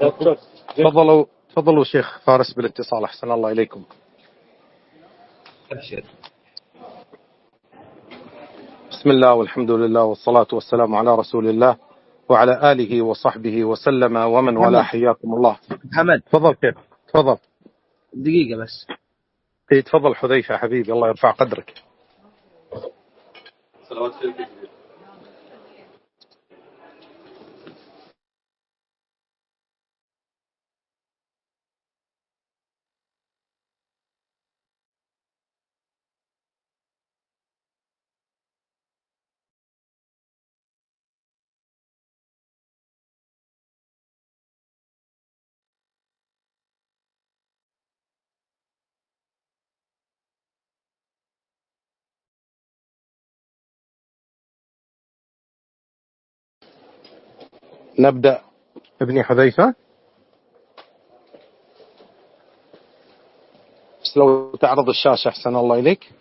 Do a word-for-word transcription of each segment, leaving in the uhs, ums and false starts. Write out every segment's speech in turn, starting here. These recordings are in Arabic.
تفضلوا تفضلوا شيخ فارس بالاتصال. أحسن الله إليكم. بسم الله والحمد لله والصلاة والسلام على رسول الله وعلى آله وصحبه وسلم ومن والاه. حياكم الله. محمد تفضل كيف تفضل. دقيقة بس. اي تفضل حذيفة حبيبي، الله يرفع قدرك. صلوات عليك. نبدأ ابن حذيفة. بس لو تعرض الشاشة أحسن الله إليك.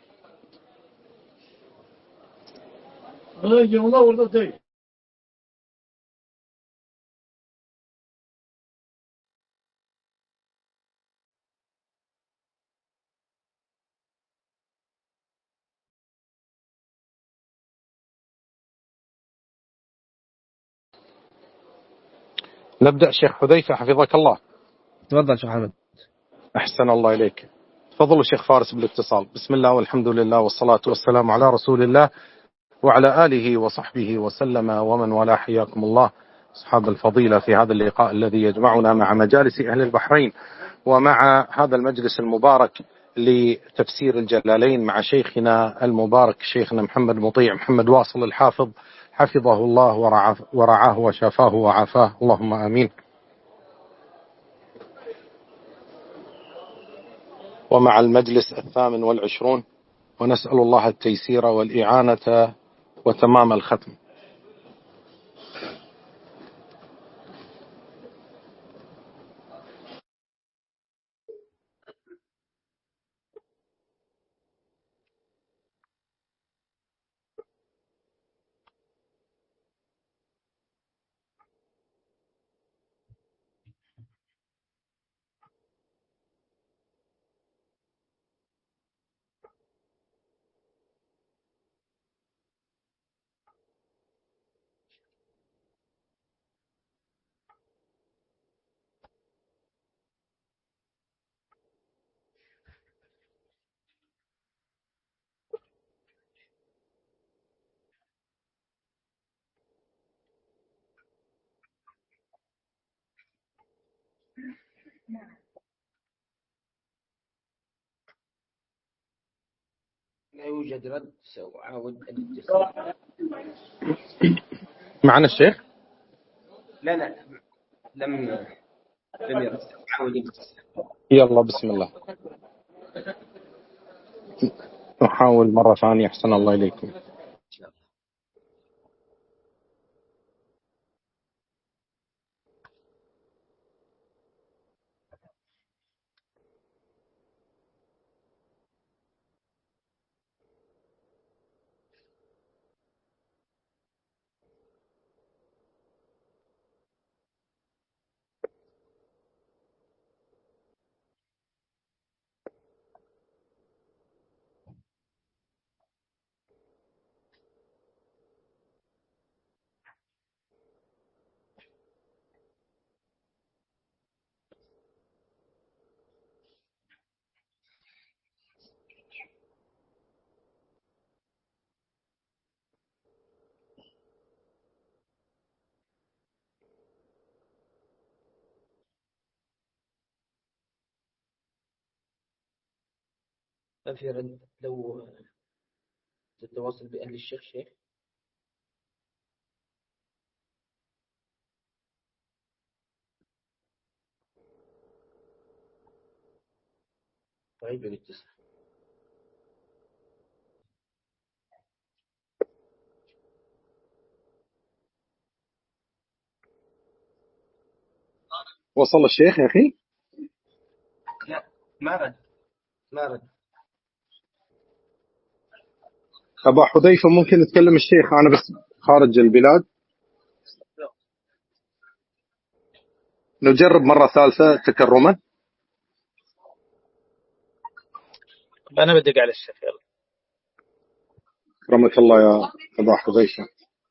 نبدأ شيخ حذيفة حفظك الله. تفضل شيخ محمد. أحسن الله إليك. تفضلوا شيخ فارس بالاتصال. بسم الله والحمد لله والصلاة والسلام على رسول الله وعلى آله وصحبه وسلم ومن والاه. حياكم الله أصحاب الفضيلة في هذا اللقاء الذي يجمعنا مع مجالس أهل البحرين ومع هذا المجلس المبارك لتفسير الجلالين مع شيخنا المبارك شيخنا محمد مطيع محمد واصل الحافظ حفظه الله ورعاه وشافاه وعافاه، اللهم آمين. ومع المجلس الثامن والعشرون، ونسأل الله التيسير والإعانة وتمام الختم. لا يوجد رد، سأعاود الاتصال. معنا الشيخ؟ لا لا لم لم يرد، أعاود الاتصال. يلا بسم الله. نحاول مرة ثانية. أحسن الله إليكم. ما في رد. لو تتواصل بأهل الشيخ شيخ. طيب الاتصال. وصل الشيخ يا أخي؟ لا ما رد ما رد. أبا حذيفة ممكن نتكلم الشيخ، أنا بس خارج البلاد. نجرب مرة ثالثة تكرما. أنا بدق على الشيخ. يلا كرمك الله يا أبا حذيفة.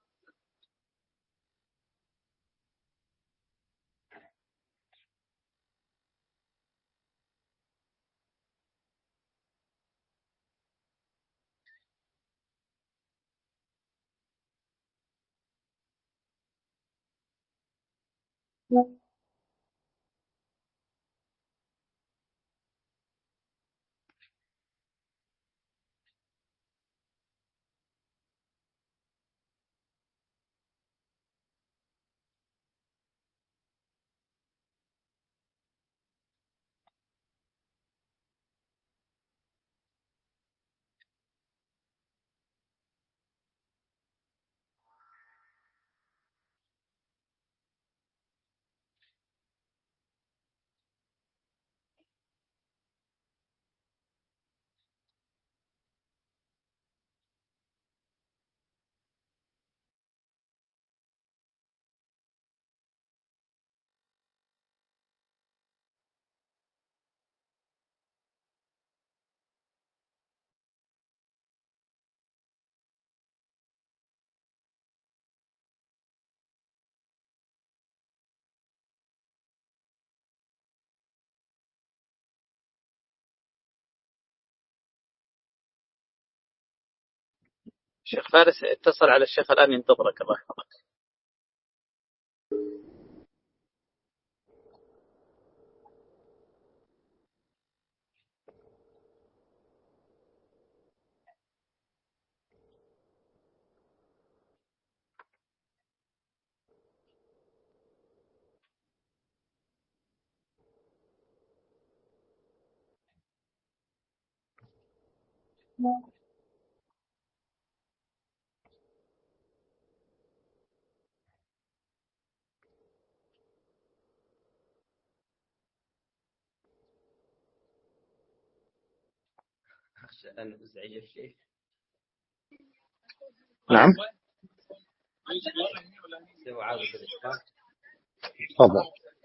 شيخ فارس اتصل على الشيخ الآن ينتظرك. الله يحفظك. أن أزعج الشيخ. نعم تفضل.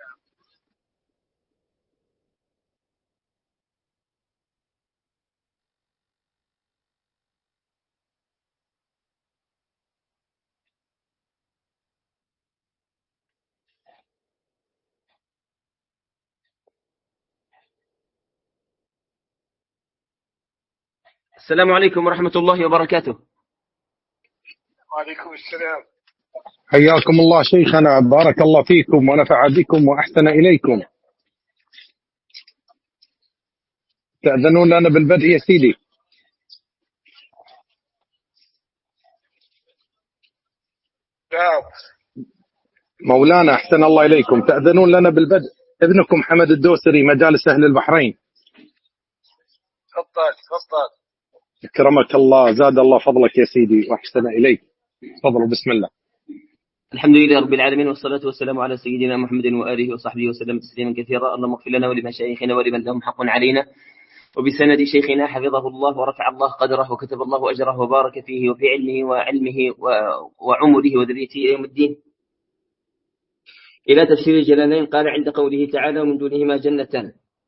السلام عليكم ورحمة الله وبركاته. وعليكم السلام. حياكم الله شيخنا، بارك الله فيكم ونفع بكم وأحسن إليكم. تأذنون لنا بالبدء يا سيدي؟ نعم مولانا أحسن الله إليكم، تأذنون لنا بالبدء؟ ابنكم حمد الدوسري، مجالس أهل البحرين. تفضل تفضل. أكرمك الله، زاد الله فضلك يا سيدي وأحسن إليك. تفضلوا بسم الله. الحمد لله رب العالمين، والصلاة والسلام على سيدنا محمد وآله وصحبه وسلم تسليما كثيرا. اللهم اغفر لنا ولمشايخنا ولمن لهم حق علينا، وبسند شيخنا حفظه الله ورفع الله قدره وكتب الله أجره وبارك فيه وفي علمه وعلمه وعمره وذريته إلى يوم الدين. إلى تفسير الجلالين. قال عند قوله تعالى: ومن دونهما جنتان،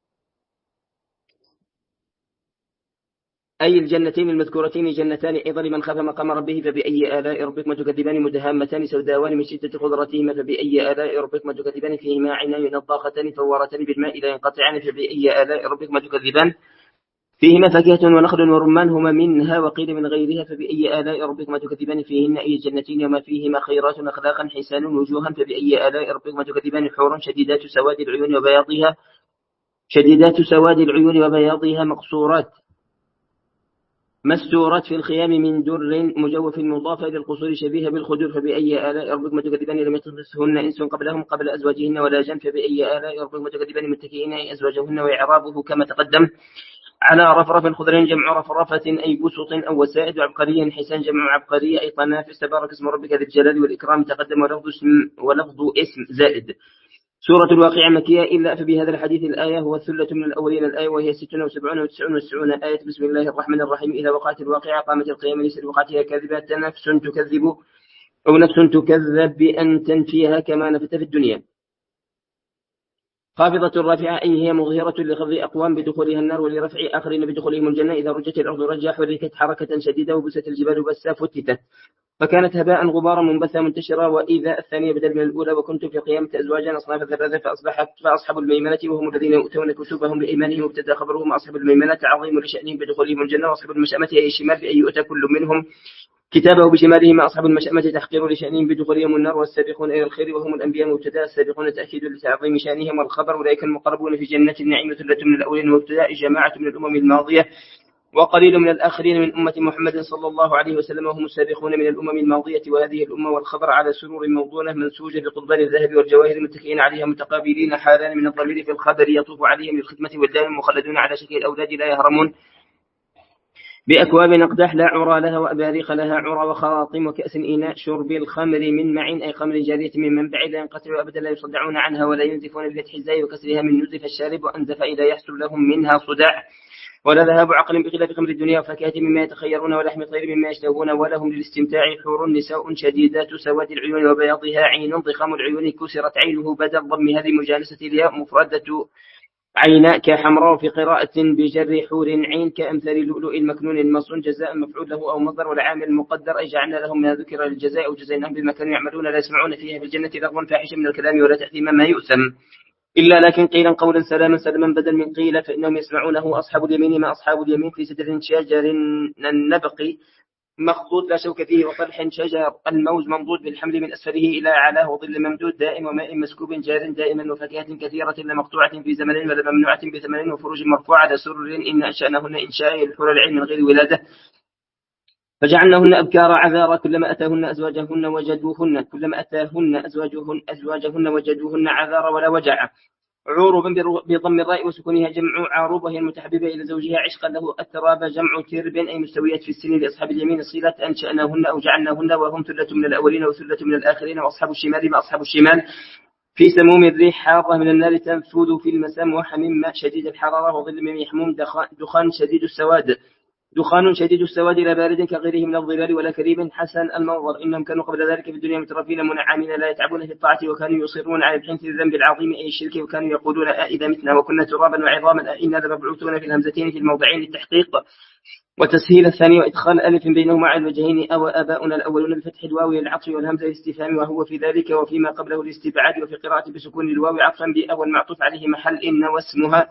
أي الجنتين المذكورتين جنتان أيضا لمن خاف مقام ربه. فبأي آلاء ربكما تكذبان؟ مدهامتان سوداوان من شدة خضرتهما. فبأي آلاء ربكما تكذبان؟ فيهما عينان نضاختان فورتان بالماء لا ينقطعان. فبأي آلاء ربكما تكذبان؟ فيهما فاكهة ونخل ورمان هما منها وقيل من غيرها. فبأي آلاء ربكما تكذبان؟ فيهن أي الجنتين وما فيهما خيرات أخلاقا حسان وجوها. فبأي آلاء ربكما تكذبان؟ حور شديدات سواد العيون وبياضها شديدات سواد العيون وبياضها مقصورات مستورات في الخيام من در مجوف مضافة للقصور شبيهة بالخدور. فبأي آلاء ربكما تكذبان؟ لم يطمثهن إنس قبلهم قبل أزواجهن ولا جن. فبأي آلاء ربكما تكذبان؟ متكئين أي أزواجهن، وإعرابه كما تقدم على رفرف خضر جمع رفرفة أي بسط أو وسائد، وعبقريا حسان جمع عبقرية أي طنافس. تبارك اسم ربك ذي الجلال والإكرام تقدم ولفظ اسم, ولفظ اسم زائد. سورة الواقعة مكية، إلا فبهذا الحديث الآية هو الثلة من الأولين الآية، وهي ستون وسبعون وتسعون وتسعون آية. بسم الله الرحمن الرحيم. إذا وقعت الواقعة قامت القيامة ليس لوقعتها كاذبة نفس تكذب أو نفس تكذب بأن تنفيها كما نفت في الدنيا. خافضة رافعة أي هي مظهرة لخفض أقوام بدخولها النار ولرفع آخرين بدخولهم الجنة. إذا رجت الأرض رجا حركت حركة شديدة وبست الجبال بسا فتتت فكانت هباء غبارا منبثا منتشرا. وإذا الثانية بدل من الأولى وكنتم في قيامة أزواجا أصناف ثلاثة فأصبحت فأصحاب الميمنة وهم الذين يؤتون كتبهم بإيمانهم وابتدى خبرهم أصحاب الميمنة عظيم لشأنهم بدخولهم الجنة. وأصحاب المشأمة أي الشمال بأن يؤتى كل منهم كتابه بشماله. ما أصحاب المشأمة تحقير لشأنهم بدخولهم النار. والسابقون إلى الخير وهم الأنبياء مبتدأ السابقون تأكيد لتعظيم شأنهم. والخبر أولئك المقربون في جنة النعيم ثلة من الأولين وابتداء جماعة من الأمم الماضية وقليل من الآخرين من أمة محمد صلى الله عليه وسلم وهم السابقون من الأمم الماضية وهذه الأمة. والخبر على سرور موضونة منسوجة بقضبان الذهب والجواهر متكئين عليها متقابلين حالان من الضمير في الخبر يطوف عليهم للخدمة والدائم مخلدون على شكل الأولاد لا يهرمون بأكواب أقداح لا عرى لها وأباريق لها عرى وخراطيم وكأس إناء شرب الخمر من معين أي خمر جارية من منبع لا ينقطع أبدا لا يصدعون عنها ولا ينزفون بفتح الزاي وكسرها من نزف الشارب وأنزف إذا يحصل لهم منها صداع. ولا ذهاب عقل بخلاف خمر الدنيا وفاكهة مما يتخيرون ولحم طير مما يشتهون. ولهم للاستمتاع حور نساء شديدات سواد العيون وبياضها عين ضخام العيون كسرت عينه بدل ضمها لمجالسة الياء مفردة عيناء كحمراء في قراءة بجر حور عين كأمثال اللؤلؤ المكنون المصون جزاء مفعول له أو مصدر والعامل مقدر أي جعلنا لهم ما ذكر للجزاء وجزيناهم بما كانوا يعملون لا يسمعون فيها في الجنة لغوا فاحشا من الكلام ولا تأثيما ما يؤثم إلا لكن قيلا قولا سلاما سلما بدل من قيل فإنهم يسمعونه. أصحاب اليمين ما أصحاب اليمين في سدر شجر النبق مخضود لا شوك فيه وطلح شجر الموز ممدود بالحمل من أسفله إلى أعلاه وظل ممدود دائم وماء مسكوب جار دائما وفاكهة كثيرة لمقطوعة في زمن ولا ممنوعة بثمن وفروج مرفوعة لسرر إن أنشأناهن إنشاء الحور العين من غير ولادة فجعلناهن أبكارا عذارا كلما أتاهن أزواجهن وجدوهن كلما أتاهن أزواجهن أزواجهن وجدوهن عذارا ولا وجع. عروبا بضم الراء وسكونها جمع عروب وهي المتحببة إلى زوجها عشقا له. التراب جمع ترب أي مستويات في السن لأصحاب اليمين صلة أنشأناهن أو جعلناهن وهم ثلة من الأولين وثلة من الآخرين. وأصحاب الشمال ما أصحاب الشمال في سموم الريح حارة من النار تنفذ في المسام وحميم شديد الحرارة وظل من يحموم دخان شديد السواد دخان شديد السواد لا بارد كغيره من الظلال ولا كريم حسن المنظر. إنهم كانوا قبل ذلك في الدنيا مترفين منعمين لا يتعبون في الطاعة وكانوا يصرون على الحنث الذنب العظيم أي الشرك وكانوا يقولون أئذا متنا وكنا ترابا وعظاما أئنا لمبعوثون في الهمزتين في الموضعين للتحقيق وتسهيل الثاني وإدخال ألف بينهما على الوجهين أو آباؤنا الأولون بفتح الواو العطف والهمزة الاستفهام وهو في ذلك وفيما قبله الاستبعاد. وفي قراءة بسكون الواو عطفا بأول معطوف عليه محل إن واسمها.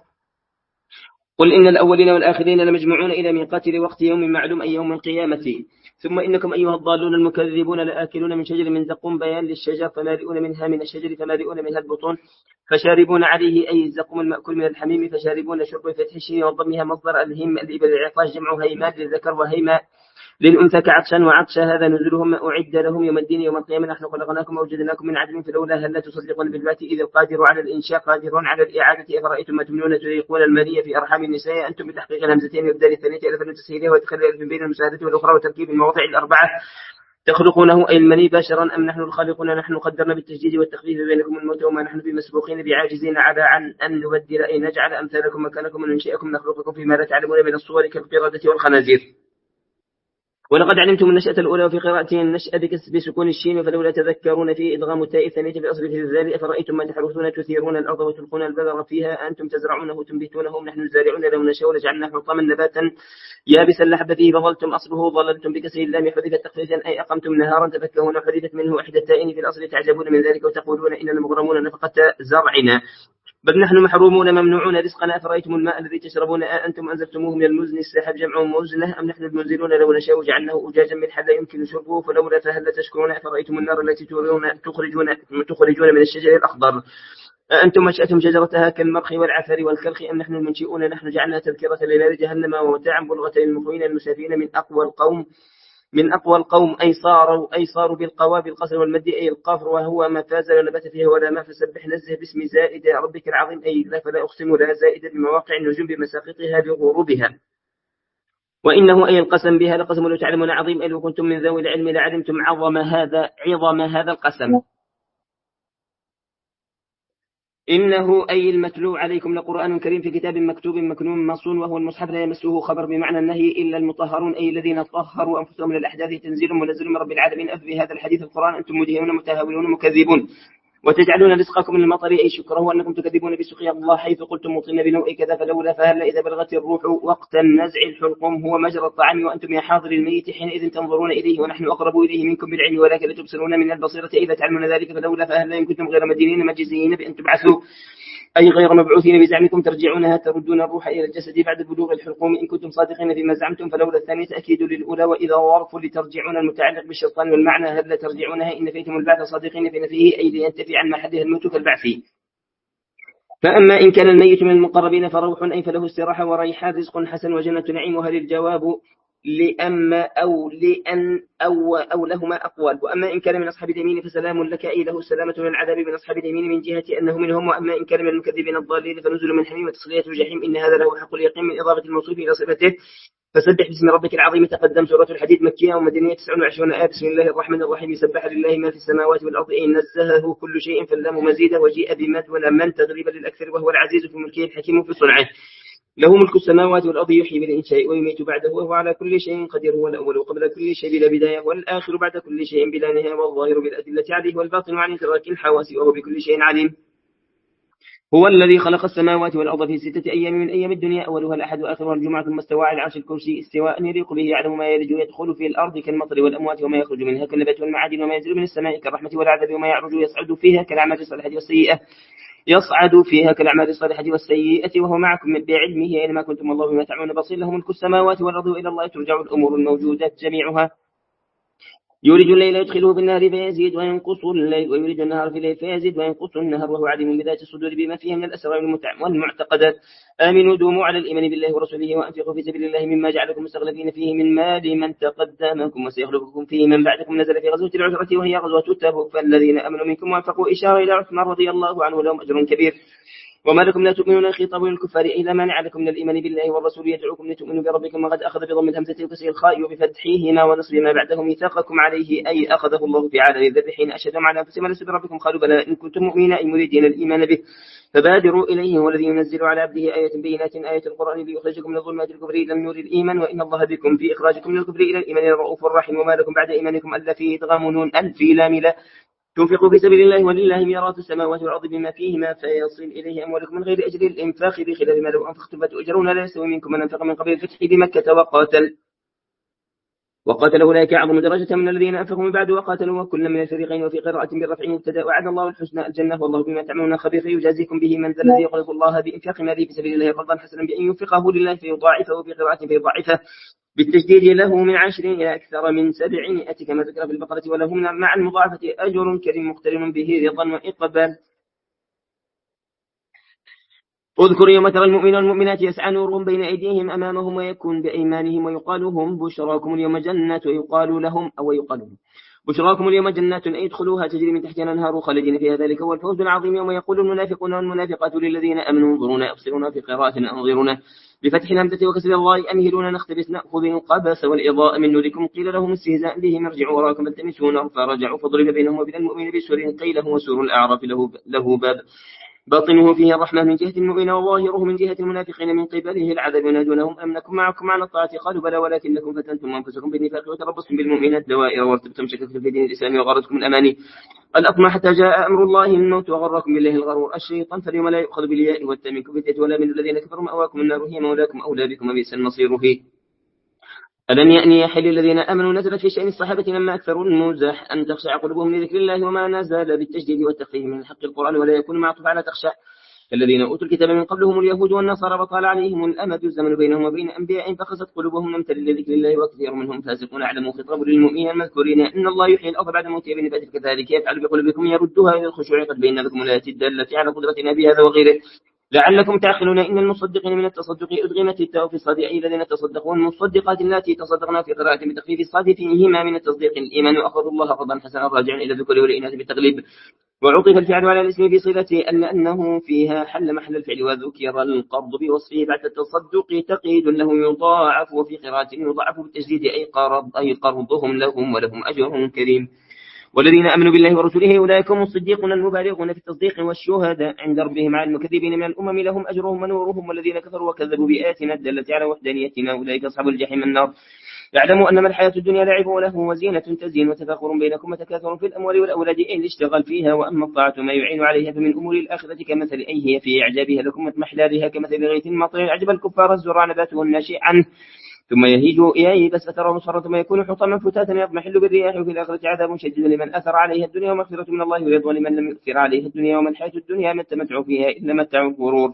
قل إن الأولين والآخرين لمجموعون إلى ميقات وقت يوم معلوم أي يوم القيامة. ثم إنكم أيها الضالون المكذبون لآكلون من شجر من زقوم بيان للشجر فمالئون منها من الشجر فمالئون منها البطون فشاربون عليه أي الزقوم المأكول من الحميم فشاربون شرب فتح الشين وضمها مصدر الهم الإبل العطاش جمع هيمان للذكر وهيما للأنثى كعطشا وعطشا هذا نزلهم ما أعد لهم يوم الدين يوم القيامة نحن خلقناكم ووجدناكم من عدم فلولا هل لا تصدقون بالبعث إذ القادر على الإنشاء قادر على الإعادة أفرأيتم ما تمنون تريقون المالية في أرحام النساء أنتم بتحقيق الهمزتين والدال الثانية ألف تسهيلها وتخلي ألف بين المساعدة والأخرى وتركيب المواضع الأربعة تخلقونه أي المني بشرا أم نحن الخالقون نحن قدرنا بالتجديد والتخفيف بينكم الموت وما نحن بمسبوقين بعاجزين على عن أن نبدل أي نجعل أمثالكم مكانكم وننشئكم نخلقكم فيما لا تعلمون من الصور كالقردة والخنازير. ولقد علمتم النشأة الأولى وفي قراءته النشأة بسكون الشين فلولا تذكرون في إدغام التاء الثانية في الأصل في الذال أفرأيتم ما تحرثون تثيرون الأرض وتلقون البذر فيها أنتم تزرعونه تنبتونه نحن الزارعون لو نشاء لجعلناه حطاما نباتا يابسا لحب فيه فظلتم أصله ظللتم بكسر اللام حذفت تخفيفا أي أقمتم نهارا تفكهون حذفت منه إحدى التائين في الأصل تعجبون من ذلك وتقولون إننا مغرمون نفقة زرعنا بل نحن محرومون ممنوعون رزقنا أفرأيتم الماء الذي تشربون أأنتم أنزلتموه من المزن السحاب جمع مزنة أم نحن المنزلون لو نشاء جعلناه أجاجا من حل يمكن شربه فلولا فهل تشكرون أفرأيتم النار التي تخرجون تخرجون من الشجر الأخضر أأنتم أنشأتم شجرتها كالمرخ والعثر والكرخ أم نحن المنشئون نحن جعلنا تذكرة لنار جهنم ومتاعا بلغة للمقوين المسافين من أقوى القوم من أقوى القوم أي صاروا أي صاروا بالقوا بالقصر والمد أي القافر وهو ما فاز ونبت فيه ولا ما فسبح نزه باسم زائد ربك العظيم أي لا فلا أقسم لا زائد بمواقع النجوم بمساقطها بغروبها وإنه أي القسم بها لقسم لو تعلمون عظيم أي لو كنتم من ذوي العلم لعلمتم عظم هذا عظم هذا القسم. إنه أي المتلو عليكم لقرآن كريم في كتاب مكتوب مكنون مصون وهو المصحف لا يمسه خبر بمعنى النهي إلا المطهرون أي الذين طهروا أنفسهم من الأحداث تنزيل منزل من رب العالمين أف بهذا الحديث القرآن أنتم مدهنون متهاونون مكذبون وتجعلون رزقكم من المطر أي شكره أنكم تكذبون بسقيا الله حيث قلتم مطرنا بنوء كذا فلولا فهل إذا بلغت الروح وقت النزع الحلقم هو مجرى الطعام وأنتم يا حاضر الميت حينئذ تنظرون إليه ونحن أقرب إليه منكم بالعلم ولكن لا تبصرون من البصيرة إذا تعلمون ذلك فلولا فهل إن كنتم غير مدينين مجزيين بأن تبعثوا أي غير مبعوثين بزعمكم ترجعونها تردون الروح إلى الجسد بعد بلوغ الحلقوم إن كنتم صادقين فيما زعمتم فلولا الثانية تأكيد للأولى وإذا ظرف لترجعون المتعلق بالشيطان والمعنى هل لا ترجعونها إن فيتم البعث صادقين في نفيه أي لينتفي عن محلها الموت كالبعث. فأما إن كان الميت من المقربين فروح أي فله استراحة وريحان رزق حسن وجنة نعيم وهل الجواب لأما أو لأن أو, أو لهما أقوال. وأما إن كان من أصحاب اليمين فسلام لك أي له السلامة من العذاب من أصحاب اليمين من جهة أنه منهم. وأما إن كان من المكذبين الضالين فنزل من حميم وتصلية الجحيم إن هذا له حق اليقين من إضافة الموصوف إلى صفته. فسبح باسم ربك العظيم. تقدم سورة الحديد مكية ومدنية تسعة وعشرين آية. بسم الله الرحمن الرحيم. يسبح لله ما في السماوات والأرض إن نزهه كل شيء فاللام مزيدة وجيء بمد ولا من تغريبا للأكثر وهو العزيز في ملكه الحكيم في صنعه. له ملك السماوات والأرض يحيي بالإنشاء ويميت بعده وهو على كل شيء قدير. هو الأول وقبل كل شيء بلا بداية والآخر بعد كل شيء بلا نهاية والظاهر بالأدلة عليه والباطن عن إدراك الحواس وهو بكل شيء عليم. هو الذي خلق السماوات والأرض في ستة أيام من أيام الدنيا أولها الأحد وآخرها الجمعة ثم استوى على العرش الكرسي استواء يليق به يعلم ما يلج ويدخل في الأرض كالمطر والأموات وما يخرج منها كالنبات والمعادن وما ينزل من السماء كالرحمة والعذاب وما يعرج يصعد فيها كالأعمال الصالحة والسيئة يصعد فيها كالأعمال الصالحة والسيئة وهو معكم بعلمه أينما كنتم الله بما تعملون بصير. له ملك السماوات والأرض وإلى الله ترجع الأمور الموجودات جميعها. يولج الليل يدخله بالنهار فيزيد وينقص الليل ويولج النهار في الليل فيزيد وينقص النهار وهو عليم بذات الصدور بما فيها من الأسرار والمعتقدات. آمنوا دوموا على الإيمان بالله ورسوله وأنفقوا في سبيل الله مما جعلكم مستخلفين فيه من مال من تقدمكم وسيخلفكم فيه من بعدكم. نزل في غزوة العسرة وهي غزوة تبوك فالذين آمنوا منكم وأنفقوا إشارة إلى عثمان رضي الله عنه لهم أجر كبير. وما لكم لا تؤمنون خطاب للكفار إذا مانع لكم من الإيمان بالله والرسول يدعوكم لتؤمنوا بربكم وقد أخذ بضم الهمزة وكسر الخاء وبفتحهما ونصب ما بعده ميثاقكم عليه أي أخذه الله في عالم الذر حين أشهدهم على أنفسهم ألست بربكم قالوا بلى إن كنتم مؤمنين أي مريدين الإيمان به فبادروا إليه هو الذي ينزل على عبده آية بينات آية القرآن ليخرجكم من ظلمات الكفر إلى النور الإيمان وإن الله بكم في إخراجكم من الكفر إلى الإيمان الرؤوف الرحيم. وما لكم بعد إيمانكم ألا فيه إدغام ألفي لاملة تنفقوا في سبيل الله ولله ميراث السماوات والأرض بما فيهما فيصل إليه أموالكم من غير أجر الإنفاق بخلاف ما لو أنفقتم فتؤجرون لا يستوي منكم من أنفق من قبل الفتح بمكة وقاتل وقاتل أولئك أعظم درجة من الذين أنفقوا من بعد وقاتلوا وكل من الفريقين وفي قراءة بالرفع مبتدأ وعد الله الحسنى الجنة والله بما تعملون خبير يجازيكم به من ذا الذي يقرض الله بإنفاق ماله في سبيل الله قرضا حسنا بأن ينفقه لله فيضاعفه في قراءة فيضاعفه بالتجديد له من عشر إلى أكثر من سبعمائة كما ذكر في البقرة وله مع المضاعفة أجر كريم مقترن به رضا وإقبال. اذكر يوم ترى المؤمنين والمؤمنات يسعى نورهم بين أيديهم أمامهم ويكون بأيمانهم ويقال هم بشراكم اليوم جنات ويقال لهم أو يقال لهم بشراكم اليوم جنات أن يدخلوها تجري من تحتها الأنهار خالدين فيها ذلك هو الفوز العظيم. يوم يقول المنافقون والمنافقات للذين آمنوا انظرونا أبصرونا في قراءة أنظرونا بفتح الهمزة وكسر الراء أمهلونا نختبس نأخذ القبس والإضاء من نوركم قيل لهم استهزاء بهم ارجعوا وراكم فالتمسوا فرجعوا فضرب بينهم وبين المؤمن بسور قيل هو سور الأعراف له, له باب باطنه فيه الرحمة من جهة المؤمن وظاهره من جهة المنافقين من قبله العذاب ينادونهم أم نكن معكم على الطاعة قالوا بلى ولكنكم فتنتم أنفسكم بالنفاق وتربصتم بالمؤمنات دوائر وارتبتم شككتم في دين الإسلام وغرتكم الأماني الأطمع حتى جاء أمر الله الموت وغركم بالله الغرور الشيطان فاليوم لا يؤخذ بالياء والتاء منكم فتية ولا من الذين كفروا مأواكم النار هي مولاكم أولى بكم وبئس المصير فيه. ألم يأني يحل الذين آمنوا نزلت في شأن الصحابة لما أكثروا المزح أن تخشع قلوبهم لذكر الله وما نزل بالتجديد والتخفيف من حق القرآن ولا يكون معطوف على تخشع الذين أوتوا الكتاب من قبلهم اليهود والنصارى وطال عليهم الأمد الزمن بينهم وبين أنبياء فخست قلوبهم لم تلل لذكر الله وكثير منهم فاسقون أعلموا خطاب للمؤمنين المذكورين إن الله يحيي الأرض بعد موتها بنبات كذلك يفعل بقلوبكم يردها إلى الخشوع قد بينا لكم الآيات الدالة على قدرتنا بهذا وغيره لعلكم تعقلون إن المصدقين من التصدق أدغمت التاء في الصاد أي الذين تصدقون المصدقات التي تصدقنا في قراءة بتخفيف الصاد فيهما من التصديق الإيمان وأخذ الله فضلا حسنا راجعا إلى الذكر والإناث بالتغليب وعطف الفعل على الاسم في صلته أن أنه فيها حل محل الفعل وذكر القرض بوصفه بعد التصدق تقييد له يضاعف وفي قراءة يضاعف بالتجديد أي قرض أي قرضهم لهم ولهم أجر كريم. والذين آمنوا بالله ورسوله أولئك هم الصديقون المبالغون في التصديق والشهداء عند ربهم على المكذبين من الأمم لهم أجرهم ونورهم والذين كفروا وكذبوا بآياتنا الدالة على وحدانيتنا أولئك أصحاب الجحيم النار اعلموا أنما الحياة الدنيا لعب وله وزينة تزين وتفاخر بينكم وتكاثر في الأموال والأولاد إن اشتغل فيها، وأما الطاعة ما يعين عليها فمن أمور الآخرة كمثل أي هي في إعجابها لكم وإضمحلالها كمثل غيث مطر أعجب الكفار الزرع نباته الناشئ عنه ثم يهيج إليه بس فتراه مصفرا ثم يكون حطاما فتاتا يضمحل بالرياح، وفي الآخرة عذاب شديد لمن أثر عليها الدنيا ومغفرة من الله ورضا لمن لم يؤثر عليها الدنيا، وما الحياة الدنيا ما التمتع فيها إلا متاع الغرور.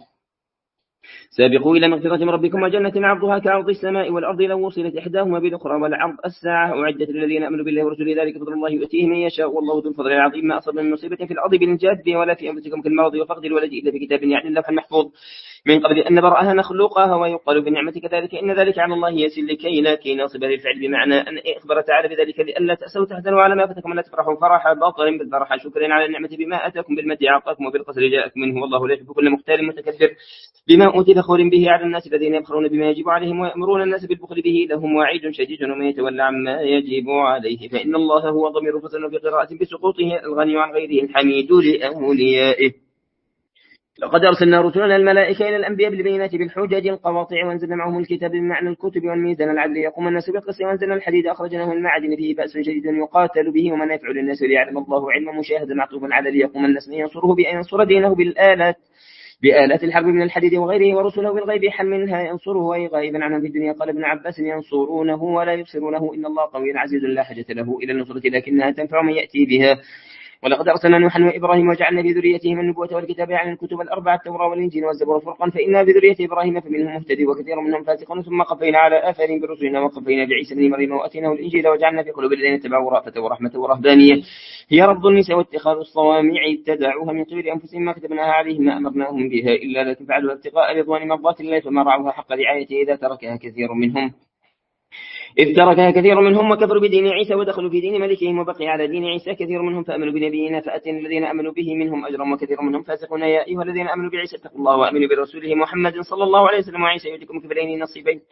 سابقوا إلى مغفرة من ربكم وجنة عرضها كعرض السماء والأرض لو وصلت إحداهما بالأخرى والعرض الساعة أعدت للذين آمنوا بالله ورسوله ذلك فضل الله يؤتيه من يشاء والله ذو الفضل العظيم. ما أصاب من مصيبة في الأرض بالجاد ولا في أنفسكم كالمرض وفقد الولد إلا في كتاب يعني اللوح المحفوظ من قبل أن نبرأها نخلقها ويقال بنعمة كذلك إن ذلك على الله يسير لكي لا كي ناصب للفعل بمعنى أن أخبر تعالى بذلك لئلا تأسوا تحزنوا على ما فاتكم ولا تفرحوا فرحا باطلا بل فرحا شكرا على النعمة بما أتاكم بالمد أعطاكم وبالقصر جاءكم منه والله لا يحب كل مختال متكبر بما أوتي فخور به على الناس الذين يبخلون بما يجب عليهم ويأمرون الناس بالبخل به لهم وعيد شديد ومن يتولى عما يجب عليه فإن الله هو ضمير فصل في قراءة بسقوطه الغني عن غيره الحميد لأوليائه. لقد أرسلنا رسلنا الملائكة إلى الأنبياء بالبينات بالحجج القواطع وأنزلنا معهم الكتاب بمعنى الكتب والميزان العدل يقوم الناس بالقسط وأنزلنا الحديد أخرجناه من المعادن فيه بأس شديد يقاتل به ومنافع للناس ليعلم الله علم مشاهد معطوف على ليقوم الناس ينصره بأن ينصر دينه بالآلات بآلات الحرب من الحديد وغيره ورسله بالغيب حل منها ينصره أي غائبا عنه في الدنيا. قال ابن عباس ينصرونه ولا يبصرونه إن الله قوي عزيز لا حاجة له إلى النصرة لكنها تنفع من يأتي بها. ولقد أرسلنا نوحا وإبراهيم وجعلنا في ذريتهم النبوة والكتاب يعني الكتب الأربعة التوراة والإنجيل والزبور والفرقان فإنا بذرية إبراهيم فمنهم مهتدي وكثير منهم فاسقون ثم قفينا على آثارهم برسلنا وقفينا بعيسى بن مريم وآتيناه الإنجيل وجعلنا في قلوب الذين اتبعوا رأفة ورحمة ورهبانية هي رفض النساء واتخاذ الصوامع ابتدعوها من قبل أنفسهم ما كتبناها عليهم ما أمرناهم بها إلا لكن فعلوا ابتغاء رضوان مرضات الله فما رعوها حق رعايته إذا تركها كثير منهم إذ تركها كثير منهم وكفروا بدين عيسى ودخلوا في دين ملكهم وبقي على دين عيسى كثير منهم فأمنوا بنبينا فأتينا الذين أمنوا به منهم أجرا وكثير منهم فاسقون. يا أيها الذين أمنوا بعيسى اتقوا الله وأمنوا برسوله محمد صلى الله عليه وسلم وعيسى يؤتكم كفلين نصيبين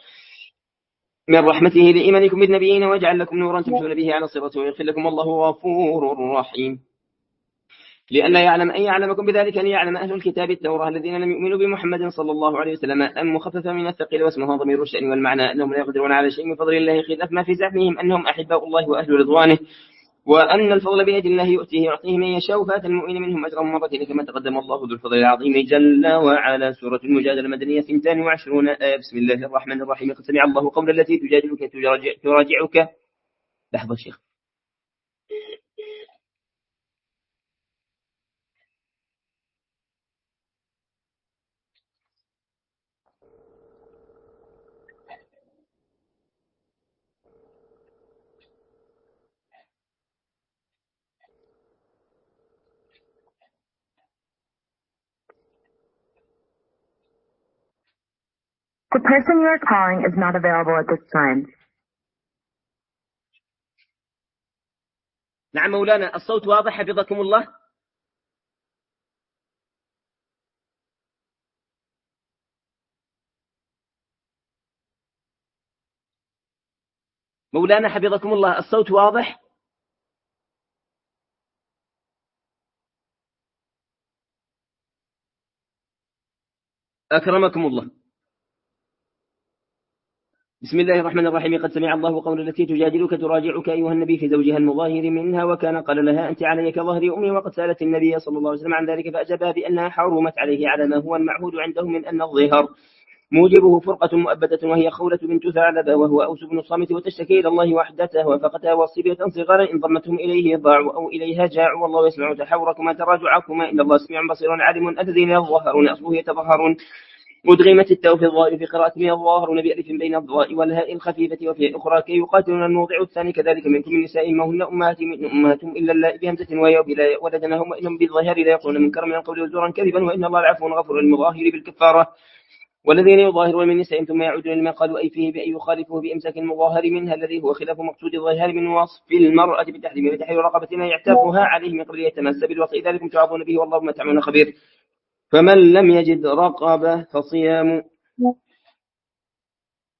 من رحمته لإيمانكم بالنبيين ويجعل لكم نورا تمشون به على الصراط ويغفر لكم الله غفور رحيم. لأن لا يعلم أن يعلمكم بذلك أن يعلم أهل الكتاب التوراة الذين لم يؤمنوا بمحمد صلى الله عليه وسلم أم مخففة من الثقيل واسمها ضمير الشأن والمعنى أنهم لا يقدرون على شيء من فضل الله خلاف ما في زعمهم أنهم أحباء الله وأهل رضوانه وأن الفضل بيد الله يؤتيه يعطيه من يشاء فات المؤمن منهم أجرا مرتين كما تقدم الله ذو الفضل العظيم جل وعلا. سورة المجادلة المدنية اثنتان وعشرون آية. بسم الله الرحمن الرحيم. قد سمع الله قول التي تجادلك تراجعك. لحظة شيخ. The person you are calling is not available at this time. نعم مولانا الصوت واضح حفظكم الله. مولانا حفظكم الله الصوت واضح. أكرمكم الله. بسم الله الرحمن الرحيم. قد سمع الله قول التي تجادلك تراجعك أيها النبي في زوجها المظاهر منها وكان قال لها أنت علي كظهر أمي وقد سألت النبي صلى الله عليه وسلم عن ذلك فأجابها بأنها حرمت عليه على ما هو المعهود عنده من أن الظهر موجبه فرقة مؤبدة وهي خولة بنت ثعلبة وهو أوس بن الصامت وتشتكي إلى الله وحدته وفقتها وصبية صغارا إن ضمتهم إليه ضاعوا أو إليها جاعوا والله يسمع تحاوركما تراجعكما إن الله سميع بصير عليم. الذين يظهرون أصله يتظهرون أدغمت التاء في الضاء في قراءة يظاهرون بألف بين الضاء والهاء الخفيفة وفي أخرى كي يقاتلون الموضع الثاني كذلك منكم من نساء ما هن أمهاتهم من أمهاتهم إلا اللائي بهمزة وياء بلا ولدناهم وإنهم بالظاهر لا يقولون منكرا من القول وزورا كذبا وإن الله العفو غفور للمظاهر بالكفارة. والذين يظاهرون من نسائهم ثم يعودون لما قالوا أي فيه بأن يخالفه بإمساك المظاهر منها الذي هو خلاف مقصود الظاهر من وصف المرأة بالتحريم بتحرير رقبتنا يعتقها عليه من قبل يتمس بالوطء ذلكم تعظون به والله ما تعملون خبير. فمن لم يجد رقبة فصيام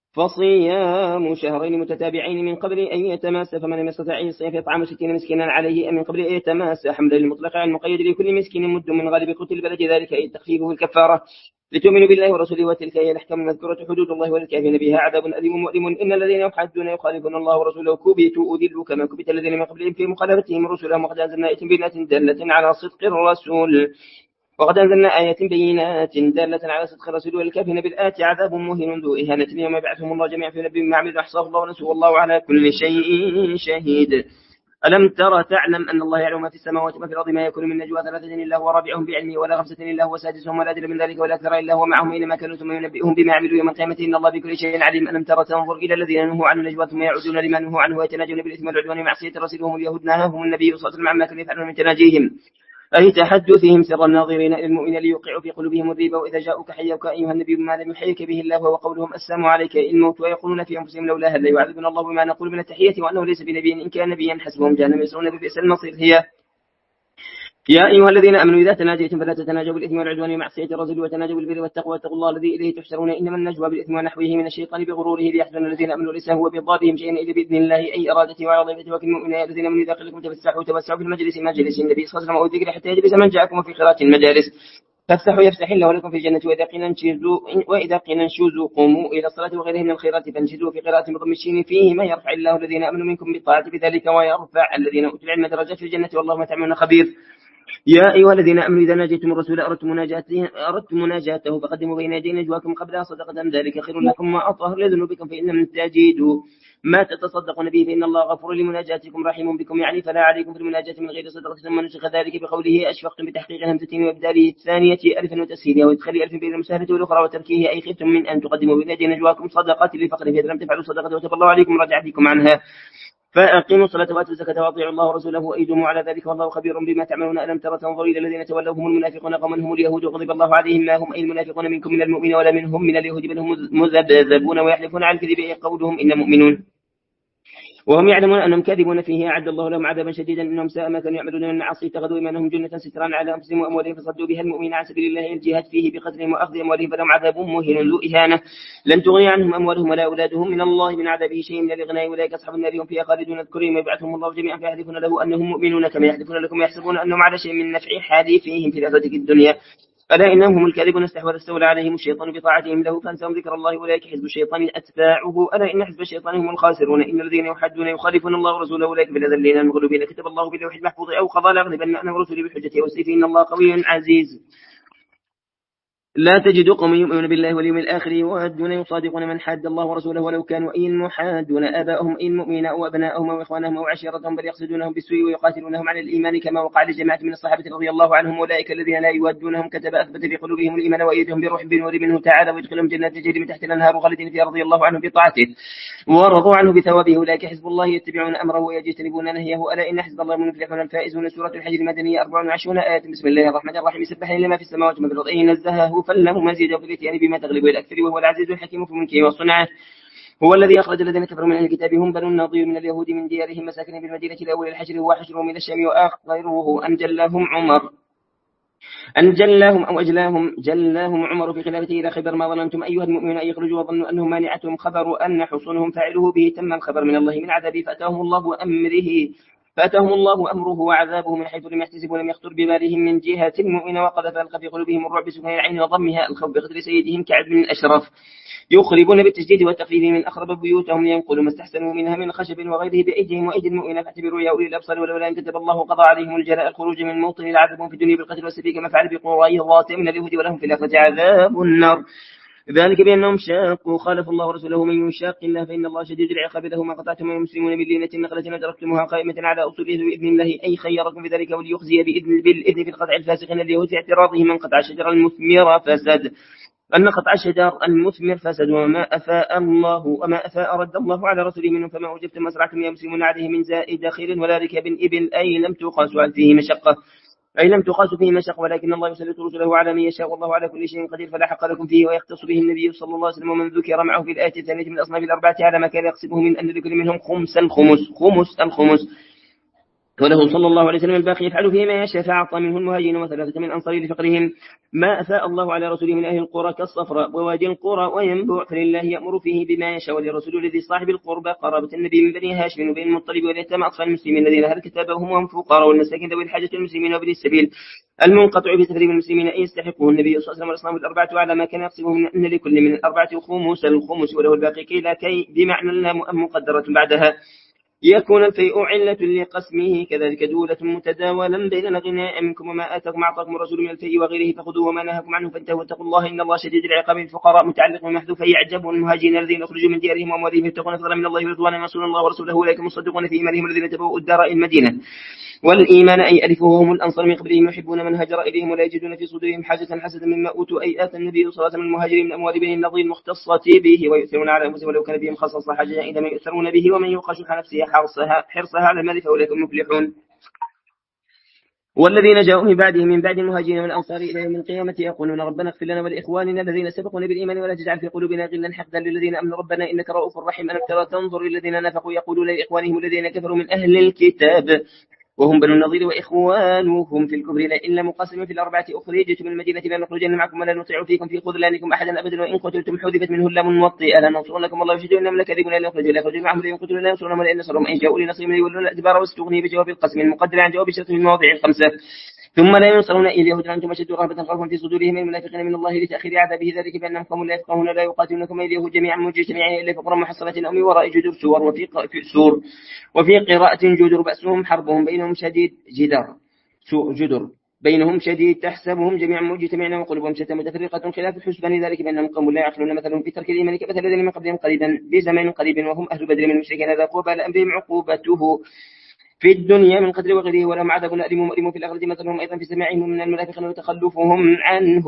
فصيام شهرين متتابعين من قبل أن يتماسى، فمن لم يستطع أن يصيم فيطعم ستين مسكينا عليه من قبل أن يتماسى، حملا للمطلق على المقيد، لكل مسكين مد من غالب قوت البلد، ذلك أي التخفيف والكفارة، لتؤمنوا بالله ورسوله، وتلك هي الأحكام المذكورة حدود الله، وللكافرين بها عذاب أليم مؤلم. إن الذين يحادون يخالفون الله ورسوله كبتوا أذلوا كما كبت الذين من قبلهم في مخالفتهم رسلهم، وقد أنزلنا آيات بينات دالة على صدق الرسول وقد أنزلنا آيات بينات دالة على صدق الرسول، والكافرين بالآيات عذاب مهين ذو إهانة يوم يبعثهم الله جميعا فينبئهم بما عملوا أحصاه الله ونسوه والله على كل شيء شهيد. ألم ترى تعلم أن الله يعلم ما في السماوات وما في الأرض، ما يكون من نجوى ثلاثة إلا هو رابعهم بعلمه، ولا خمسة إلا هو سادسهم، ولا أدنى من ذلك ولا أكثر إلا هو معهم أينما كانوا، ثم ينبئهم بما عملوا يوم القيامة إن الله بكل شيء عليم. ألم ترى تنظر إلى الذين نهوا عن النجوى ثم يعودون لما نهوا عنه ويتناجون بالإثم والعدوان ومعصية الرسول وهم اليهود، نهاهم النبي صلى الله عليه وسلم عما كانوا يفعلون من تناجيهم أي تحدثهم سر الناظرين إلى المؤمن ليوقعوا في قلوبهم الريبة، وإذا جاءوك حيوك أيها النبي بما لم يحيك به الله وهو قولهم السلام عليك الموت، ويقولون في أنفسهم لولا هل يعذبنا الله بما نقول من التحية، وأنه ليس بنبي إن كان نبيا حسبهم جهنم يصلون ببئس المصير. هي يا أيها الذين آمنوا إذا تناجيتم فلا تتناجوا بالإثم والعدوان ومعصية الرسول، وتناجوا بالبر والتقوى، واتقوا الله الذي إليه تحشرون، إنما النجوى بالإثم ونحوه من الشيطان بغروره ليحزن الذين آمنوا ليس هو بضارهم شيئا إلا بإذن الله أي إرادته وعظيمته. وكل المؤمنين الذين آمنوا إذا قيل لكم تفسحوا تفسحوا في المجلس مجلس النبي صلى الله عليه وسلم أو الذكر حتى يجلس من جاءكم في قراءة المجالس فافسحوا يفسح الله لكم في الجنة، وإذا قيل انشزوا وإذا قيل انشزوا قوموا إلى الصلاة وغيرها من الخيرات فانشزوا، في قراءة بضم الشين فيه ما يرفع الله الذين آمنوا منكم بالطاعة بذلك ويرفع الذين أوتوا العلم درجات في الجنة والله ما تعملون خبير. يا أيها الذين آمنوا إذا ناجيتم الرسول أردتم مناجاته أردتم مناجاته فقدموا بين يدي نجواكم قبلها صدقة ذلك خير لكم وأطهر لذنوبكم، فإن لم تجدوا ما تتصدقون به فإن الله غفور لمناجاتكم رحيم بكم، يعني فلا عليكم في المناجاة من غير صدقة. ثم نسخ ذلك بقوله أشفقتم بتحقيق همزتين وإبدال الثانية ألفا وتسهيلها وإدخال ألف بين المسهلة والأخرى وتركيه أي خفتم من أن تقدموا بين يدي نجواكم صدقات لفقر فإذا لم تفعلوا صدقة وتب الله عليكم رجعتكم عنها، فأقيموا الصلاة وآتوا الزكاة وأطيعوا الله ورسوله وأيدوا على ذلك والله خبير بما تعملون. ألم ترى تنظر إلى الذين تولوا هم المنافقون قوما هم اليهود وغضب الله عليهم ما هم أي المنافقون منكم من المؤمنين ولا منهم من اليهود بل هم مذبذبون ويحلفون على الكذب قولهم إن مؤمنون وهم يعلمون أنهم كاذبون فيه أعد الله لهم عذابا شديدا إنهم ساء ما كانوا يعملون من المعاصي اتخذوا إيمانهم جنة سترا على أنفسهم وأموالهم فصدوا بها المؤمنين عن سبيل الله الجهاد فيه بقتلهم وأخذ أموالهم فلهم عذاب مهين ذو إهانة لن تغني عنهم أموالهم ولا أولادهم من الله من عذابه شيء من الإغناء أولئك أصحاب النار هم فيها خالدون اذكرهم يبعثهم الله جميعا فيحلفون له أنهم مؤمنون كما يحلفون لكم ويحسبون أنهم على شيء من نفع حديثهم في الآخرة الدنيا ألا إنهم هم الكاذبون استحوذ استولى عليهم الشيطان بطاعتهم له فانساهم ذكر الله أولئك حزب الشيطان أتباعه ألا إن حزب الشيطان هم الخاسرون إن الذين يحدون يخالفون الله ورسوله أولئك بالأذلين المغلوبين كتب الله باللوح المحفوظ أو قضى لأغلبن أنا ورسولي بحجته وسيفي إن الله قوي عزيز. لا تجد قوم يؤمنون بالله واليوم الآخر يوادون يصادقون من حاد الله ورسوله ولو كانوا أي محادون آباءهم أي المؤمنين أو أبناءهم أو إخوانهم أو عشيرتهم بل يقصدونهم بالسوء ويقاتلونهم على الإيمان كما وقع لجماعة من الصحابة رضي الله عنهم أولئك الذين لا يوادونهم كتب أثبت في قلوبهم الإيمان وأيدهم بروح بنور منه تعالى ويدخلهم جنات تجري من تحت الأنهار خالدين فيها رضي الله عنهم بطاعته ورضوا عنه بثوابه أولئك حزب الله يتبعون أمره ويجتنبون نهيه ألا إن حزب الله هم المفلحون الفائزون. سورة الحج المدنية أربع وعشرون آية. بسم الله الرحمن الرحيم سبح لله ما في السماوات وما في الأرض أي نزهه فله مزيد في الاتيان بما تغلب الأكثر وهو العزيز الحكيم في ملكه وصنعه هو الذي أخرج الذين كفروا من أهل الكتاب هم بنو النضير من اليهود من ديارهم مساكن بالمدينة الأول الحجر هو حجر من الشام وآخره أن جلاهم عمر أن جلاهم أو أجلاهم جلاهم عمر في خلافته إلى خبر ما ظننتم أيها المؤمنون أن يخرجوا وظنوا أنهم مانعتهم خبر أن حصونهم فاعله به تم الخبر من الله من عذابه فأتاهم الله أمره فأتاهم الله أمره وعذابه من حيث لم يحتسبوا لم يخطر ببالهم من جهة المؤمن وقذف ألقى في قلوبهم الرعب سكون العين وضمها الخوف بقدر سيدهم كعد من الأشرف يخربون بالتجديد والتخفيف من أخرب بيوتهم لينقلوا ما استحسنوا منها من خشب وغيره بأيديهم وأيدي المؤمنين فاعتبروا يا أولي الأبصار ولولا أن كتب الله قضى عليهم الجلاء الخروج من موطن العذاب في الدنيا بالقتل والسبي كما فعل بقريظات من اليهود ولهم في الآخرة عذاب النار ذلك بأنهم شاقوا خالف الله ورسوله من يشاق الله فإن الله شديد العقاب له ما قطعتم المسلمون من لينة نخلة تركتموها قائمة على أصوله بإذن الله أي خيركم بذلك وليخزي بإذن بالإذن في القطع الفاسقين اليهود في اعتراضه من قطع الشجر المثمر فسد أن قطع الشجر المثمر فسد وما أفاء الله وما أفاء رد الله على رسوله منهم فما أوجبتم مسرعتم يا مسلمون عليه من زائد خير ولا ركب إبل أي لم تقاسوا فيه مشقة أي لم تقاسوا فيه مشق ولكن الله يسلط رسله على من يشاء والله على كل شيء قدير فلا حق لكم فيه ويختص به النبي صلى الله عليه وسلم ومن ذكر معه في الآية الثانية من الأصناف الأربعة على ما كان يقصده من أن لكل منهم خمسا الخمس خمس الخمس وله صلى الله عليه وسلم الباقي يفعل فيما يشاء، فأعطى منه المهاجرين وثلاثة من أنصار لفقرهم ما أفاء الله على رسوله من أهل القرى كالصفراء ووادي القرى وينبوع، فلله يأمر فيه بما يشاء، ولرسول الذي صاحب القربى قرابة النبي من بني هاشم وبني المطلب واليتامى أطفال المسلمين الذين هل كتابهم وهم فقراء والمساكين ذوي الحاجة المسلمين وبني السبيل المنقطع في سفر المسلمين أن يستحقه النبي صلى الله عليه وسلم والإسلام الأربعة على ما كان يقسمه من أن لكل من الأربعة خمس الخمس وله الباقي كي لا كي بمعنى لا مقدرة بعدها يكون الفيء علة لقسمه، كذلك دولة متداولا بين الغناء منكم وما آتاكم أعطاكم الرسول من الفيء وغيره فخذوه وما نهاكم عنه فانتهوا واتقوا الله إن الله شديد العقاب. الفقراء متعلق بمحذوف يعجب المهاجرين الذين يخرجوا من ديارهم وأموالهم يبتغون فضلا من الله ورضوانا ينصرون الله ورسوله أولئك المصدقون في إيمانهم الذين تبوؤوا الدار المدينة والإيمان أي ألف وهم الأنصار من قبلهم يحبون من هاجر إليهم ولا يجدون في صدورهم حاجة حسدا مما أوتوا أي آتى النبي صلى الله عليه وسلم المهاجرين من أموال بني النضير المختصة به ويؤثرون على أنفسهم ولو كان بهم خصاصة حاجة إلى ما يؤثرون به ومن يوق شح نفسه حرصها حرصها على المال فأولئك هم المفلحون. والذين جاءوا من بعدهم من بعد المهاجرين والأنصار إلى يوم القيامة يقولون ربنا اغفر لنا ولإخواننا الذين سبقونا بالإيمان ولا تجعل في قلوبنا غلا حقدا للذين آمنوا ربنا إنك رؤوف رحيم. ألم ترى تنظر الذين نافقوا يقولون لإخوانهم الذين كفروا من أهل الكتاب وهم بنو النضير وإخوانهم في الكفر إلا مقسم في الأربعة أخرجت من المدينة لنخرجن معكم ولا نطيع فيكم في خذلانكم أحدا أبدا وإن قتلتم حذفت منه اللام موطئة لننصرنكم الله يشهد إنهم لكاذبون لا يخرجون لا يخرجون معهم لا يقتلون لا ينصرون ولا ينصرهم إن جاءوا لنصرهم يولون الأدبار واستغني بجواب القسم المقدر عن جواب الشرط في المواضع الخمسة ثم لا ينصرون إلا اليهود أنتم أشد رهبة خوفا في صدورهم من المنافقين من الله لتأخير عذابه ذلك بأنهم قوم لا يفقهون لا يقاتلونكم إلا اليهود جميعا مجتمعين إلا فقرا محصنة أو من وراء جدر سور وفي سور وفي قراءة جدر بأسهم حربهم بينهم شديد جدر جدر بينهم شديد تحسبهم جميعا مجتمعين وقلوبهم شتى متفرقة خلاف الحسبان ذلك بأنهم قوم لا يعقلون مثلهم في ترك الإيمان كمثل الذين من قبلهم قريبا بزمان قريب وهم أهل بدر من المشركين هذا قوبال أمرهم عقوبته في الدنيا من قدر وغيره ولهم عذاب أليم مؤلم في الآخرة مثلهم أيضا في سماعهم من المنافقين وتخلفهم عنه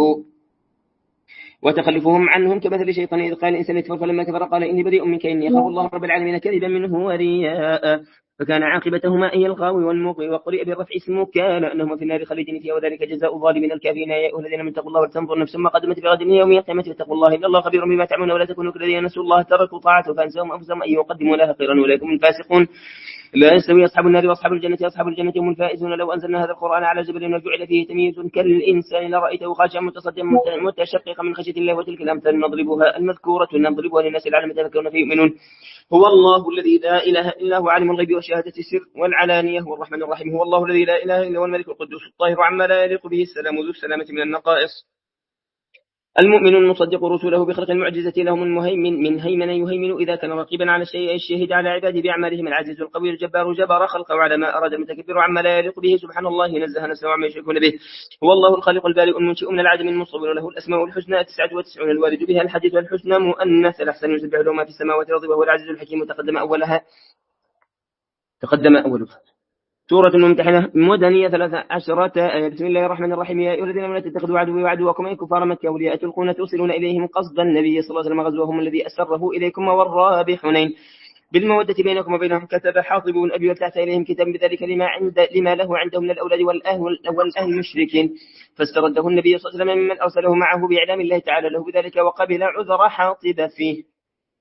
وتخلفهم عنهم كمثل شيطان إذ قال الإنسان يكفر فلما كفر قال إني بريء منك إني أخاف الله رب العالمين كذبا منه ورياء فكان عاقبتهما أي الغاوي والمغوي وقرئ بالرفع اسمه كان أنهما في النار خالدين فيها وذلك جزاء الظالمين الكافرين يا أيها الذين آمنوا اتقوا الله ولتنظر نفس ما قدمت لغد يوم القيامة واتقوا الله إن الله خبير بما تعملون ولا تكونوا كالذين نسوا الله تركوا طاعته فأنساهم أنفسهم أن يقدموا لها خيرا أولئك هم الفاسقون. لا يستوي أصحاب النار وأصحاب الجنة أصحاب الجنة هم الفائزون. لو أنزلنا هذا القرآن على جبل وجعل فيه تمييز كالإنسان لرأيته خاشعا متصدعا متشققا من خشية الله وتلك الأمثال نضربها المذكورة نضربها للناس لعلهم يتفكرون فيؤمنون. هو الله الذي لا إله إلا هو عالم الغيب والشهادة السر والعلانية هو الرحمن الرحيم. هو الله الذي لا إله إلا هو الملك القدوس الطاهر عما لا يليق به السلام ذو السلامة من النقائص المؤمن المصدق رسوله بخلق المعجزة لهم المهيمن من هيمن يهيمن إذا كان رقيبا على الشيء الشهيد على عباده بأعمالهم العزيز القوي الجبار جبر خلقه على ما أراد المتكبر عما لا يليق به سبحان الله نزه نفسه عما يشركون به. هو الله الخالق البارئ المنشئ من العدم المصور له الأسماء الحسنى تسعة وتسعون الوارد بها الحديث والحسنى مؤنث الأحسن يسبح له ما في السماوات والأرض وهو العزيز الحكيم. تقدم أولها تقدم أولها سورة الممتحنة مدنية ثلاث عشرة آية. بسم الله الرحمن الرحيم. يا أيها الذين آمنوا لا تتخذوا عدوي وعدوكم أي كفار مكة أولياء تلقون توصلون إليهم قصد النبي صلى الله عليه وسلم غزوهم الذي أسره إليكم والراه بحنين بالمودة بينكم وبينهم كتب حاطب بن أبي بلتعة إليهم كتاب بذلك لما عند لما له عندهم من الأولاد والأهل والأهل المشركين فاسترده النبي صلى الله عليه وسلم ممن أرسله معه بإعلام الله تعالى له بذلك وقبل عذر حاطب فيه.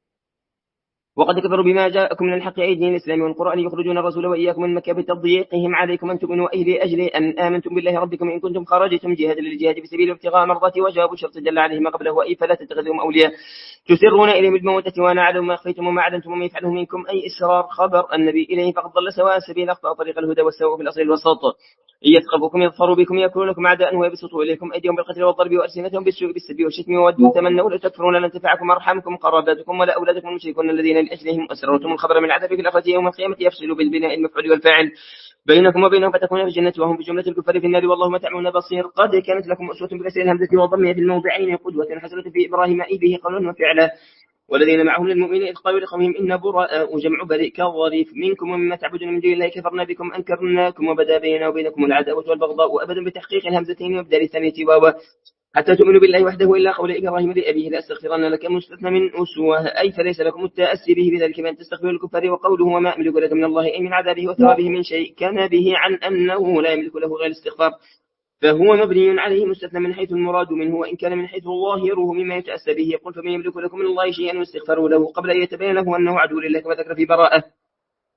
وقد كفروا بما جاءكم من الحق أي دين الإسلام والقرآن يخرجون الرسول وإياكم من مكة بتضييقهم عليكم أن تؤمنوا أي لأجل أن آمنتم بالله ربكم إن كنتم خرجتم جهادا للجهاد في سبيل ابتغاء مرضاتي وجواب الشرط دل عليه ما قبله أي فلا تتخذهم أولياء تسرون إليهم بالمودة وأنا أعلم ما أخفيتم وما أعلنتم وما يفعله منكم أي إسرار خبر النبي إليه فقد ضل سواء السبيل أخطأ طريق الهدى والسوء في الأصل الوسط يثقفكم يظفروا بكم يكون لكم أعداء ويبسطوا إليكم أيديهم بالقتل والضرب وألسنتهم بالسوء بالسب والشتم وودوا تمنوا لتكفرون لن تنفعكم أرحامكم قراباتكم ولا أولادكم المشركون الذين لأجلهم أسررتم الخبر من عذاب في الآخرة يوم القيامة يفصل بالبناء المفعول والفاعل بينكم وبينهم فتكون في الجنة وهم في جملة الكفار في النار والله ما تعملون بصير. قد كانت لكم أسوة بكسر الهمزة وضمها في الموضعين قدوة حسنة في إبراهيم أي به قولا وفعلا والذين معهم للمؤمنين إذ قالوا لقومهم إن براء جمع بريء كظريف منكم ومما تعبدون من دون الله كفرنا بكم أنكرناكم وبدا بيننا وبينكم العداوة والبغضاء أبدا بتحقيق الهمزتين وبدال الثانية واوا حتى تؤمنوا بالله وحده إلا قول إبراهيم لأبيه لأستغفرن لك مستثنى من أسوة أي فليس لكم التأسي به بذلك من تستغفروا الكفار وقوله وما أملك لك من الله أي من عذابه وثوابه من شيء كان به عن أنه لا يملك له غير الاستغفار فهو مبني عليه مستثنى من حيث المراد منه وإن كان من حيث ظاهره مما يتأسى به يقول فمن يملك لكم من الله شيئا واستغفروا له قبل أن يتبين له أنه عدو لله كما ذكر في براءة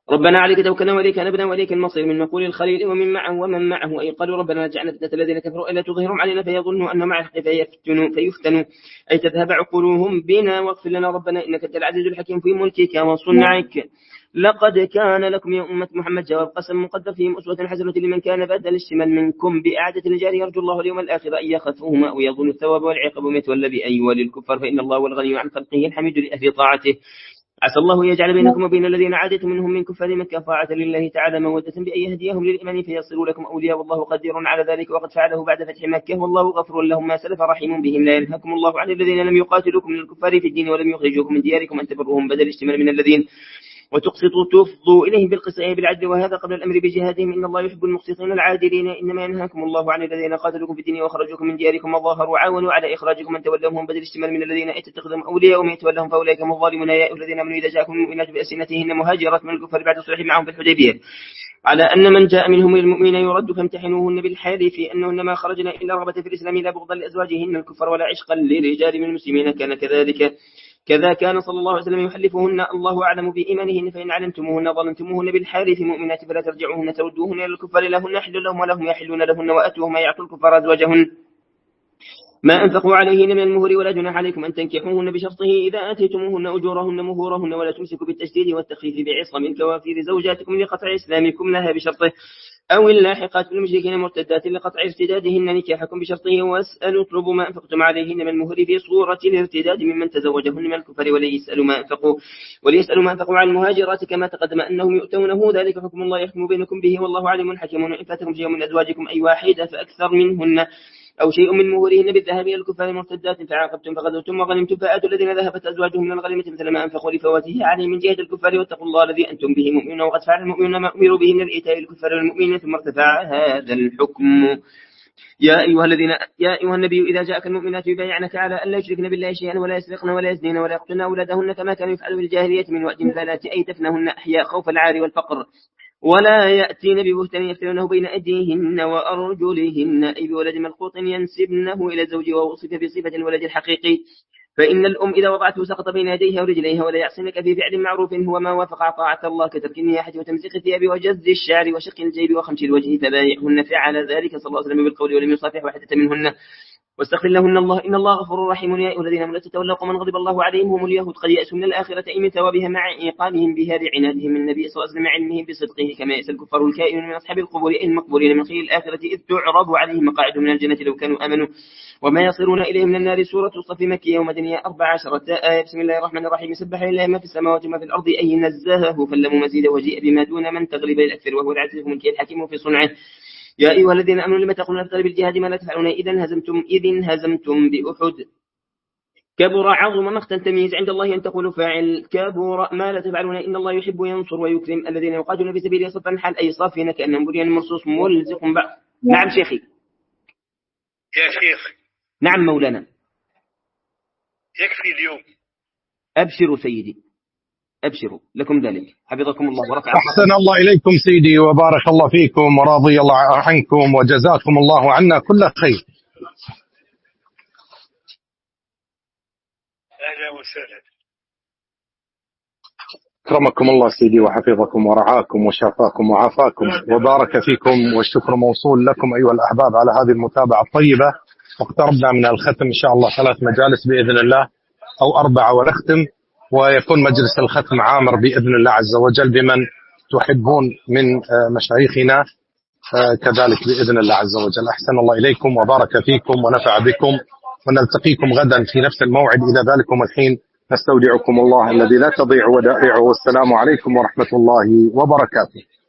ربنا عليك توكلنا وإليك نبنا وإليك المصير من مقول الخليل ومن معه ومن معه أي قالوا ربنا اجعلنا فتنة الذين كفروا إلا تظهرهم علينا فيظنوا أن مع الحق فيفتنوا, فيفتنوا أي تذهب عقولهم بنا واغفر لنا ربنا إنك أنت العزيز الحكيم في ملكك وصنعك. لقد كان لكم يا أمة محمد جواب قسم مقدر فيهم أسوة حسنة لمن كان بدل الاشتمال منكم بإعادة الرجال يرجو الله اليوم الآخر أن يخافهما أو يظن الثواب والعقاب ويتولى بأي وللكفر فإن الله هو الغني عن خلقه الحميد لأهل طاعته. عسى الله يجعل بينكم وبين الذين عادتم منهم من كفار مكة طاعة لله تعالى مودة بأن يهديهم للإيمان فيصيروا لكم أولياء والله قدير على ذلك وقد فعله بعد فتح مكة والله غفور لهم ما سلف رحيم بهم. لا ينهاكم الله عن الذين لم يقاتلوكم من الكفار في الدين ولم يخرجوكم من دياركم أن تبروهم بدل اشتمال من الذين وتقسطوا تفضوا إليهم بالقسط بالعدل وهذا قبل الأمر بجهادهم إن الله يحب المقسطين العادلين. إنما ينهاكم الله عن الذين قاتلوكم في الدين وخرجوكم من دياركم وظاهروا وعاونوا على إخراجكم أن تولوهم بدل اشتمال من الذين اتخذهم أولياء ومن يتولهم فأولئك هم الظالمون. يا أيها الذين آمنوا إذا جاءكم المؤمنات بألسنتهن مهاجرات من الكفار بعد الصلح معهم في الحديبية على أن من جاء منهم المؤمنين يرد فامتحنوهن بالحال في أنهن ما خرجن إلا رغبة في الإسلام لا بغضا لأزواجهن الكفر ولا عشقا لرجال من المسلمين كان كذلك كذا كان صلى الله عليه وسلم يحلفهن الله أعلم بإيمانهن فإن علمتموهن ظلمتموهن بالحال في مؤمنات فلا ترجعوهن تردوهن إلى الكفار لهن يحل لهم ولهم يحلون لهن وأتوهم يعطوا الكفار أزواجهن ما أنفقوا عليهن من المهر ولا جناح عليكم أن تنكحوهن بشرطه إذا آتيتموهن أجورهن مهورهن ولا تمسكوا بالتشديد والتخفيف بعصم الكوافير زوجاتكم لقطع إسلامكم لها بشرطه أو اللاحقات في المشركين مرتدات لقطع ارتدادهن نكاحكم بشرطه واسألوا اطلبوا ما أنفقتم عليهن من المهر في صورة الارتداد ممن تزوجهن من الكفر وليسألوا ما أنفقوا وليسألوا ما أنفقوا عن المهاجرات كما تقدم أنهم يؤتونه ذلك حكم الله يحكم بينكم به والله عليم حكيم. إن فاتكم شيء من أزواجكم أي واحدة فأكثر منهن أو شيء من مهورهن بالذهب إلى الكفار مرتدات فعاقبتم فغدرتم وغنمتم فآتوا الذين ذهبت أزواجهم من الغنيمة مثل ما أنفقوا لفواته عليه من جهة الكفار واتقوا الله الذي أنتم به مؤمنون وقد فعل المؤمنون ما أمروا به من الإيتاء للكفار والمؤمنين ثم ارتفع هذا الحكم. يا أيها الذين يا أيها النبي إذا جاءك المؤمنات يبايعنك على أن لا يشركن بالله شيئا ولا يسرقن ولا يزنين ولا يقتلن أولادهن كما كانوا يفعلون بالجاهلية من وأد البنات أي تفنهن أحياء خوف العار والفقر ولا يأتين ببهتان يفترونه بين أيديهن وأرجلهن أي بولد ملقوط ينسبنه إلى الزوج ووصف بصفة الولد الحقيقي فإن الأم إذا وضعته سقط بين يديها ورجليها ولا يعصنك في فعل معروف هو ما وافق طاعة الله كترك النياحة وتمسك الثياب وجز الشعر وشق الجيب وخمش الوجه فبايعهن فعل ذلك صلى الله عليه وسلم بالقول ولم يصافح واحدة منهن واستغفر لهن الله إن الله غفور رحيم. يا أيها الذين آمنوا لا تتولوا قوما غضب الله عليهم هم اليهود قد يأسوا من الآخرة أي من ثوابها مع إيقانهم بها لعنادهم النبي صلى الله عليه وسلم علمهم بصدقه كما يأس الكفار الكائن من أصحاب القبور أي المقبورين من خير الآخرة إذ تعرض عليهم مقاعد من الجنة لو كانوا آمنوا وما يصيرون إليه من النار. سورة الصف مكية ومدنية أربع عشرة آية. بسم الله الرحمن الرحيم سبح لله ما في السماوات وما في الأرض أي نزهه فلم مزيد وجيء بما دون من تغلب الأكثر وهو العزيز الملكي الحكيم في صنعه. يا أيها الذين آمنوا لما تقولون أفضل بالجهاد ما لا تفعلون إذا هزمتم إذ هزمتم بأحد كبر عظم مقتا تمييز عند الله أن تقولوا فاعل كبر ما لا تفعلون إن الله يحب ينصر ويكرم الذين يقاتلون في سبيله صفا حال أي صافين كأنهم بنيان مرصوص ملزق بعض. نعم شيخي. يا شيخ. نعم مولانا. يكفي اليوم. أبشروا سيدي أبشروا لكم ذلك حفظكم الله ورفع. أحسن الله إليكم سيدي وبارك الله فيكم ورضي الله عنكم وجزاكم الله عنا كل خير. أهلا وسهلا. أكرمكم الله سيدي وحفظكم ورعاكم وشافاكم وعافاكم وبارك فيكم والشكر موصول لكم أيها الأحباب على هذه المتابعة الطيبة. واقتربنا من الختم إن شاء الله ثلاث مجالس بإذن الله أو أربعة ونختم ويكون مجلس الختم عامر بإذن الله عز وجل بمن تحبون من مشايخنا كذلك بإذن الله عز وجل. أحسن الله إليكم وبارك فيكم ونفع بكم ونلتقيكم غدا في نفس الموعد. إلى ذلكم الحين نستودعكم الله الذي لا تضيع ودائعه والسلام عليكم ورحمة الله وبركاته.